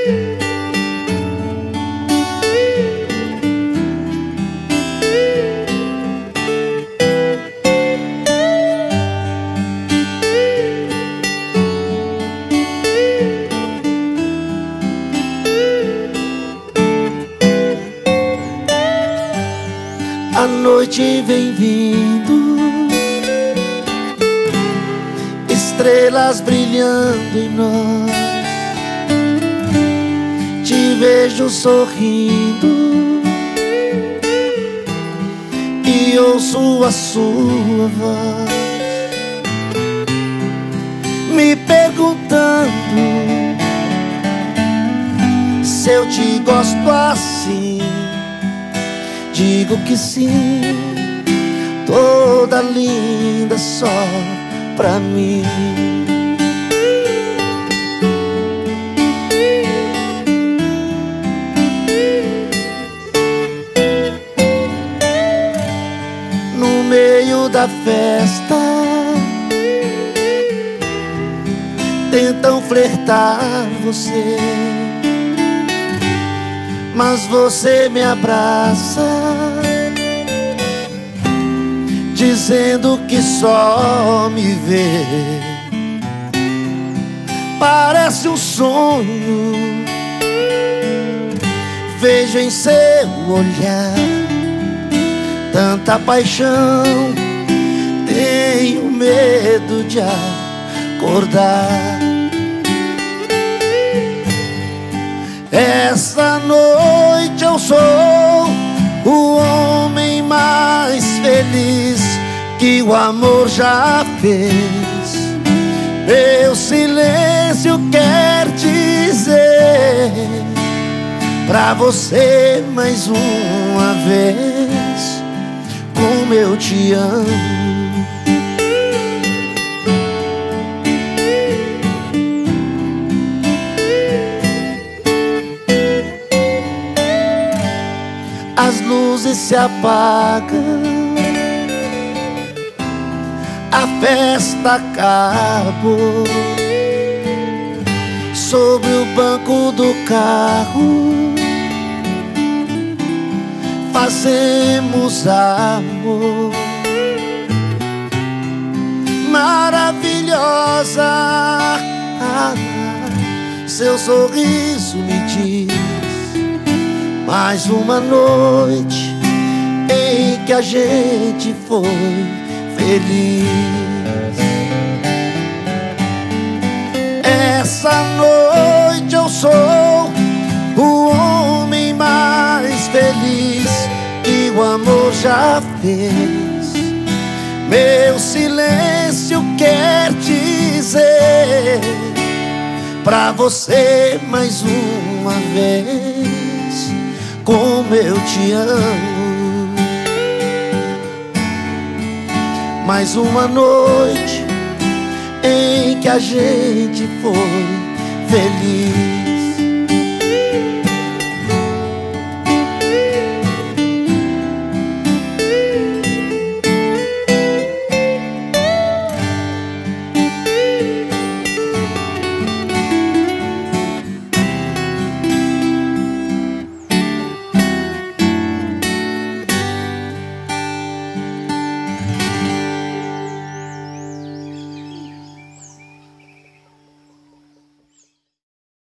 A noite vem vindo, estrelas brilhando em nós. Te vejo sorrindo e ouço a sua voz, me perguntando se eu te gosto assim. Digo que sim, toda linda só pra mim. No meio da festa tentam flertar você, mas você me abraça, dizendo que só me vê. Parece um sonho, vejo em seu olhar tanta paixão, tenho medo de acordar. Essa noite eu sou o homem mais feliz que o amor já fez. Meu silêncio quer dizer pra você mais uma vez como eu te amo. As luzes se apagam, a festa acabou. Sobre o banco do carro fazemos amor. Maravilhosa, seu sorriso me diz mais uma noite em que a gente foi feliz. Essa noite eu sou o homem mais feliz que o amor já fez. Meu silêncio quer dizer pra você mais uma vez como eu te amo. Mais uma noite em que a gente foi feliz.